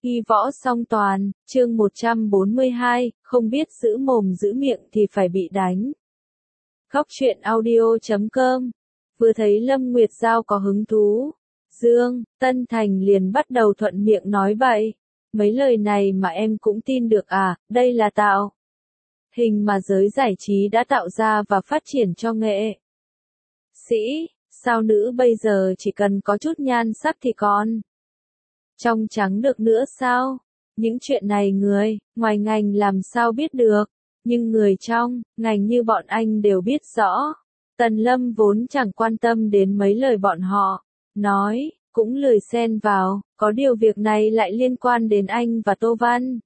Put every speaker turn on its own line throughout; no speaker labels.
Ghi võ song toàn, chương 142, không biết giữ mồm giữ miệng thì phải bị đánh. Góc truyện audio.com. Vừa thấy Lâm Nguyệt Giao có hứng thú, Dương Tân Thành liền bắt đầu thuận miệng nói bậy. Mấy lời này mà em cũng tin được à, đây là tạo hình mà giới giải trí đã tạo ra và phát triển cho nghệ sĩ. Sao nữ bây giờ chỉ cần có chút nhan sắc thì còn trong trắng được nữa sao? Những chuyện này người ngoài ngành làm sao biết được, nhưng người trong ngành như bọn anh đều biết rõ. Tần Lâm vốn chẳng quan tâm đến mấy lời bọn họ nói, cũng lười xen vào, có điều việc này lại liên quan đến anh và Tô Văn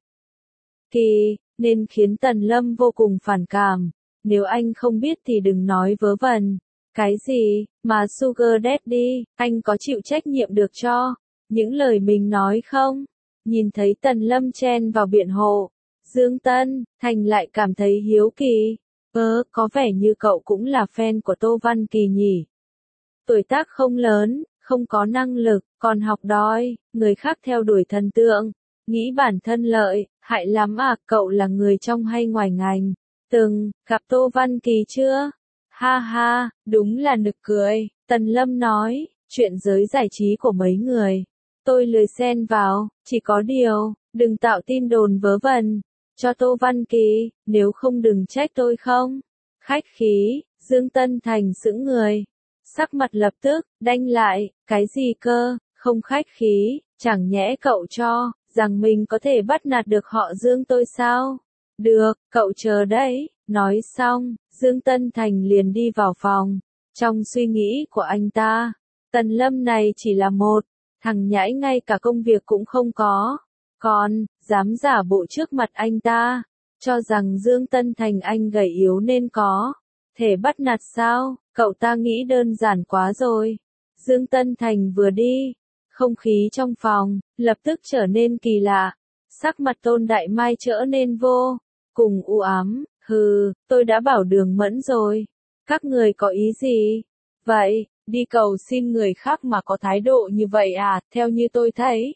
Kỳ, nên khiến Tần Lâm vô cùng phản cảm. Nếu anh không biết thì đừng nói vớ vẩn. Cái gì mà Sugar Daddy, anh có chịu trách nhiệm được cho những lời mình nói không? Nhìn thấy Tần Lâm chen vào biện hộ, Dương Tân Thành lại cảm thấy hiếu kỳ. Có vẻ như cậu cũng là fan của Tô Văn Kỳ nhỉ? Tuổi tác không lớn, không có năng lực, còn học đòi, người khác theo đuổi thần tượng, nghĩ bản thân lợi, hại lắm à, cậu là người trong hay ngoài ngành? Từng gặp Tô Văn Kỳ chưa? Ha ha, đúng là nực cười, Tần Lâm nói, chuyện giới giải trí của mấy người tôi lười xen vào, chỉ có điều, đừng tạo tin đồn vớ vẩn cho Tô Văn Kỳ, nếu không đừng trách tôi không. Khách khí, Dương Tân Thành sững người, sắc mặt lập tức đanh lại, cái gì cơ, không khách khí, chẳng nhẽ cậu cho rằng mình có thể bắt nạt được họ Dương tôi sao? Được, cậu chờ đấy. Nói xong, Dương Tân Thành liền đi vào phòng. Trong suy nghĩ của anh ta, Tần Lâm này chỉ là một thằng nhãi ngay cả công việc cũng không có, còn dám giả bộ trước mặt anh ta, cho rằng Dương Tân Thành anh gầy yếu nên có thể bắt nạt sao? Cậu ta nghĩ đơn giản quá rồi. Dương Tân Thành vừa đi, không khí trong phòng lập tức trở nên kỳ lạ, sắc mặt Tôn Đại Mai trở nên vô cùng u ám. Hừ, tôi đã bảo Đường Mẫn rồi. Các người có ý gì? Vậy, đi cầu xin người khác mà có thái độ như vậy à? Theo như tôi thấy,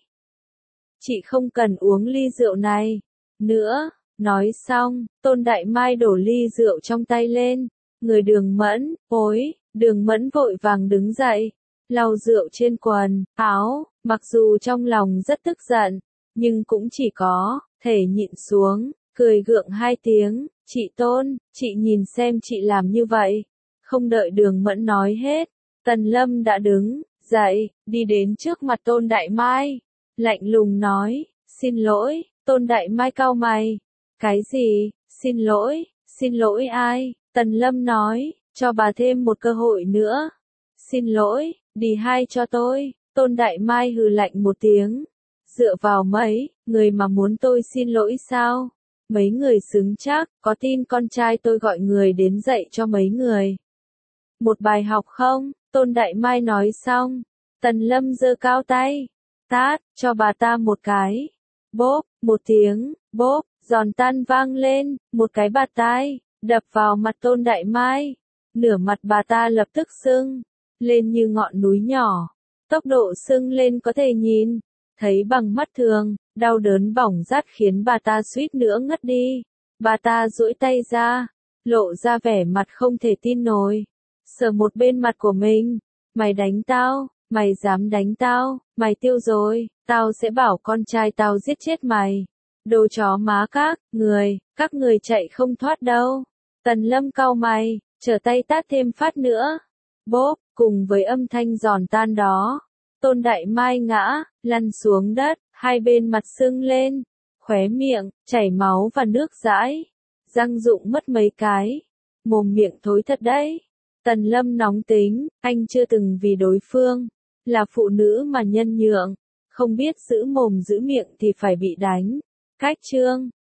chị không cần uống ly rượu này nữa. Nói xong, Tôn Đại Mai đổ ly rượu trong tay lên. Người Đường Mẫn, ôi, Đường Mẫn vội vàng đứng dậy, lau rượu trên quần áo, mặc dù trong lòng rất tức giận, nhưng cũng chỉ có thể nhịn xuống, cười gượng hai tiếng. Chị Tôn, chị nhìn xem chị làm như vậy. Không đợi Đường Mẫn nói hết, Tần Lâm đã đứng dậy, đi đến trước mặt Tôn Đại Mai, lạnh lùng nói, xin lỗi. Tôn Đại Mai cau mày, cái gì, xin lỗi ai? Tần Lâm nói, cho bà thêm một cơ hội nữa. Xin lỗi, đi hai cho tôi. Tôn Đại Mai hừ lạnh một tiếng, dựa vào mấy người mà muốn tôi xin lỗi sao? Mấy người xứng chắc, có tin con trai tôi gọi người đến dạy cho mấy người một bài học không? Tôn Đại Mai nói xong, Tần Lâm giơ cao tay, tát cho bà ta một cái. Bốp, một tiếng, bốp, giòn tan vang lên, một cái bạt tai đập vào mặt Tôn Đại Mai. Nửa mặt bà ta lập tức sưng lên như ngọn núi nhỏ. Tốc độ sưng lên có thể nhìn thấy bằng mắt thường, đau đớn bỏng rát khiến bà ta suýt nữa ngất đi. Bà ta duỗi tay ra, lộ ra vẻ mặt không thể tin nổi, sờ một bên mặt của mình. Mày đánh tao, mày dám đánh tao, mày tiêu rồi, tao sẽ bảo con trai tao giết chết mày. Đồ chó má các người chạy không thoát đâu. Tần Lâm cau mày, trở tay tát thêm phát nữa. Bốp, cùng với âm thanh giòn tan đó, Tôn Đại Mai ngã lăn xuống đất, hai bên mặt sưng lên, khóe miệng chảy máu và nước dãi, răng rụng mất mấy cái, mồm miệng thối thật đấy. Tần Lâm nóng tính, anh chưa từng vì đối phương là phụ nữ mà nhân nhượng, không biết giữ mồm giữ miệng thì phải bị đánh. Cách chương